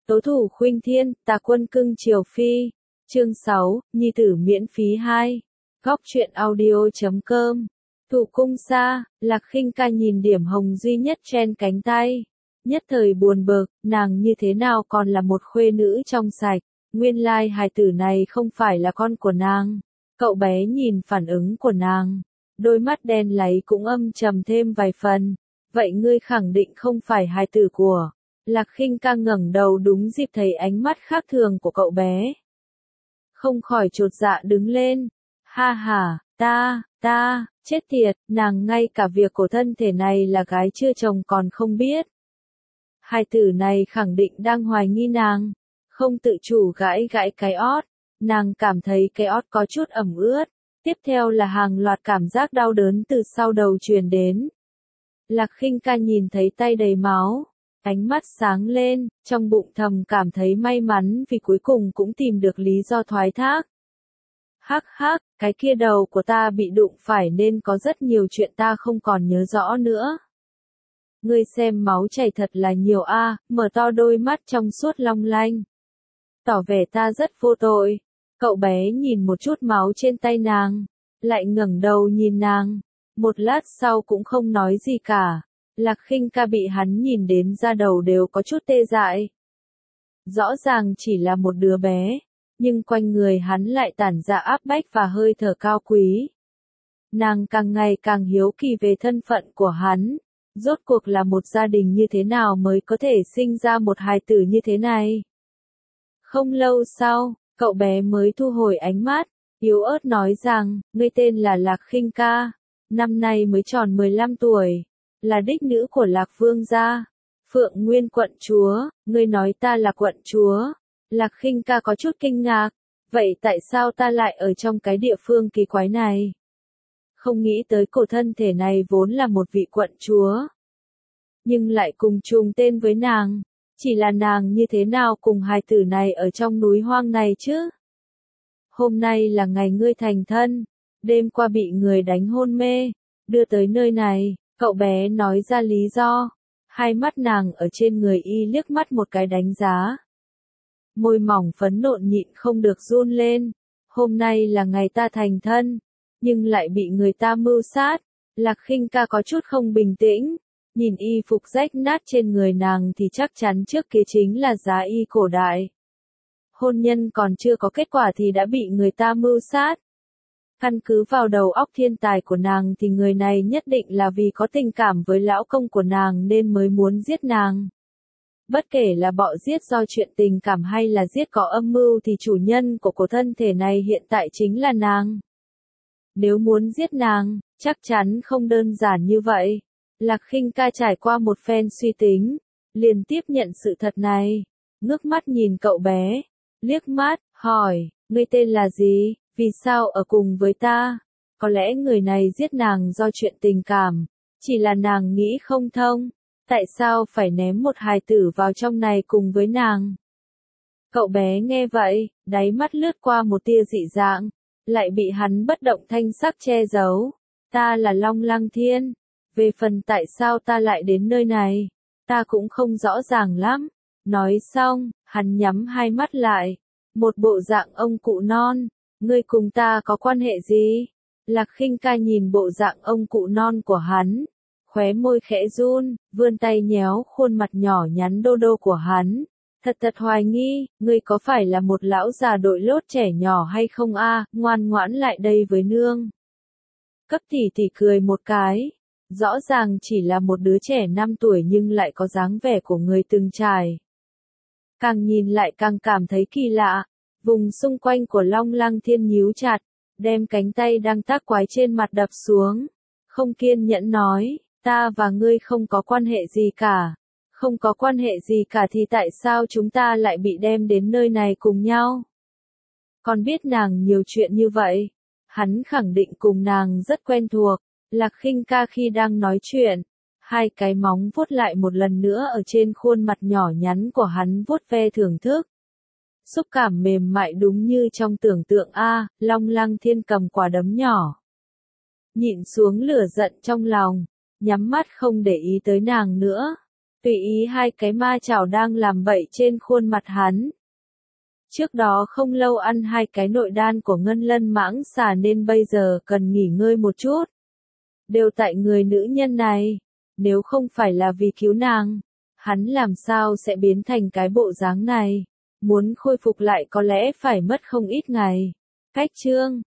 Tố thủ khuynh thiên, tà quân cưng triều phi. Chương 6, nhi tử miễn phí 2. Góc truyện audio.com. Thủ cung xa, Lạc Khinh ca nhìn điểm hồng duy nhất trên cánh tay. Nhất thời buồn bực, nàng như thế nào còn là một khuê nữ trong sạch. Nguyên lai hài tử này không phải là con của nàng. Cậu bé nhìn phản ứng của nàng. Đôi mắt đen láy cũng âm trầm thêm vài phần. Vậy ngươi khẳng định không phải hài tử của. Lạc Khinh ca ngẩng đầu đúng dịp thấy ánh mắt khác thường của cậu bé. Không khỏi chột dạ đứng lên. Ha ha, ta, chết tiệt, nàng ngay cả việc của thân thể này là gái chưa chồng còn không biết. Hài tử này khẳng định đang hoài nghi nàng. Không tự chủ gãi cái ót. Nàng cảm thấy cái ót có chút ẩm ướt. Tiếp theo là hàng loạt cảm giác đau đớn từ sau đầu truyền đến. Lạc Khinh ca nhìn thấy tay đầy máu. Ánh mắt sáng lên, trong bụng thầm cảm thấy may mắn vì cuối cùng cũng tìm được lý do thoái thác. Hắc, cái kia đầu của ta bị đụng phải nên có rất nhiều chuyện ta không còn nhớ rõ nữa. Ngươi xem máu chảy thật là nhiều a, mở to đôi mắt trong suốt long lanh. Tỏ vẻ ta rất vô tội. Cậu bé nhìn một chút máu trên tay nàng, lại ngẩng đầu nhìn nàng. Một lát sau cũng không nói gì cả. Lạc Khinh ca bị hắn nhìn đến da đầu đều có chút tê dại. Rõ ràng chỉ là một đứa bé, nhưng quanh người hắn lại tản ra áp bách và hơi thở cao quý. Nàng càng ngày càng hiếu kỳ về thân phận của hắn. Rốt cuộc là một gia đình như thế nào mới có thể sinh ra một hài tử như thế này. Không lâu sau, cậu bé mới thu hồi ánh mắt, yếu ớt nói rằng, ngươi tên là Lạc Khinh ca, năm nay mới tròn 15 tuổi. Là đích nữ của Lạc Vương gia. Phượng Nguyên quận chúa, ngươi nói ta là quận chúa. Lạc Khinh ca có chút kinh ngạc. Vậy tại sao ta lại ở trong cái địa phương kỳ quái này? Không nghĩ tới cổ thân thể này vốn là một vị quận chúa. Nhưng lại cùng trùng tên với nàng. Chỉ là nàng như thế nào cùng hài tử này ở trong núi hoang này chứ? Hôm nay là ngày ngươi thành thân. Đêm qua bị người đánh hôn mê. Đưa tới nơi này. Cậu bé nói ra lý do. Hai mắt nàng ở trên người y liếc mắt một cái đánh giá. Môi mỏng phấn nộn nhịn không được run lên. Hôm nay là ngày ta thành thân, nhưng lại bị người ta mưu sát. Lạc Khinh ca có chút không bình tĩnh. Nhìn y phục rách nát trên người nàng thì chắc chắn trước kia chính là giá y cổ đại. Hôn nhân còn chưa có kết quả thì đã bị người ta mưu sát. Căn cứ vào đầu óc thiên tài của nàng thì người này nhất định là vì có tình cảm với lão công của nàng nên mới muốn giết nàng. Bất kể là bọ giết do chuyện tình cảm hay là giết có âm mưu thì chủ nhân của thân thể này hiện tại chính là nàng. Nếu muốn giết nàng, chắc chắn không đơn giản như vậy. Lạc Khinh ca trải qua một phen suy tính, liền tiếp nhận sự thật này. Ngước mắt nhìn cậu bé, liếc mắt, hỏi, ngươi tên là gì? Vì sao ở cùng với ta? Có lẽ người này giết nàng do chuyện tình cảm. Chỉ là nàng nghĩ không thông. Tại sao phải ném một hài tử vào trong này cùng với nàng? Cậu bé nghe vậy, đáy mắt lướt qua một tia dị dạng. Lại bị hắn bất động thanh sắc che giấu. Ta là Long Lăng Thiên. Về phần tại sao ta lại đến nơi này, ta cũng không rõ ràng lắm. Nói xong, hắn nhắm hai mắt lại. Một bộ dạng ông cụ non. Ngươi cùng ta có quan hệ gì? Lạc Khinh ca nhìn bộ dạng ông cụ non của hắn. Khóe môi khẽ run, vươn tay nhéo khuôn mặt nhỏ nhắn đô đô của hắn. Thật hoài nghi, ngươi có phải là một lão già đội lốt trẻ nhỏ hay không a? Ngoan ngoãn lại đây với nương. Cấp tỷ cười một cái. Rõ ràng chỉ là một đứa trẻ 5 tuổi nhưng lại có dáng vẻ của người từng trải. Càng nhìn lại càng cảm thấy kỳ lạ. Vùng xung quanh của Long Lăng Thiên nhíu chặt, đem cánh tay đang tác quái trên mặt đập xuống. Không kiên nhẫn nói, ta và ngươi không có quan hệ gì cả. Không có quan hệ gì cả thì tại sao chúng ta lại bị đem đến nơi này cùng nhau? Còn biết nàng nhiều chuyện như vậy. Hắn khẳng định cùng nàng rất quen thuộc. Lạc Khinh ca khi đang nói chuyện, hai cái móng vuốt lại một lần nữa ở trên khuôn mặt nhỏ nhắn của hắn vuốt ve thưởng thức. Xúc cảm mềm mại đúng như trong tưởng tượng Long Lăng Thiên cầm quả đấm nhỏ. Nhịn xuống lửa giận trong lòng, nhắm mắt không để ý tới nàng nữa. Tùy ý hai cái ma chảo đang làm bậy trên khuôn mặt hắn. Trước đó không lâu ăn hai cái nội đan của Ngân Lân Mãng Xà nên bây giờ cần nghỉ ngơi một chút. Đều tại người nữ nhân này. Nếu không phải là vì cứu nàng, hắn làm sao sẽ biến thành cái bộ dáng này. Muốn khôi phục lại có lẽ phải mất không ít ngày. Cách chương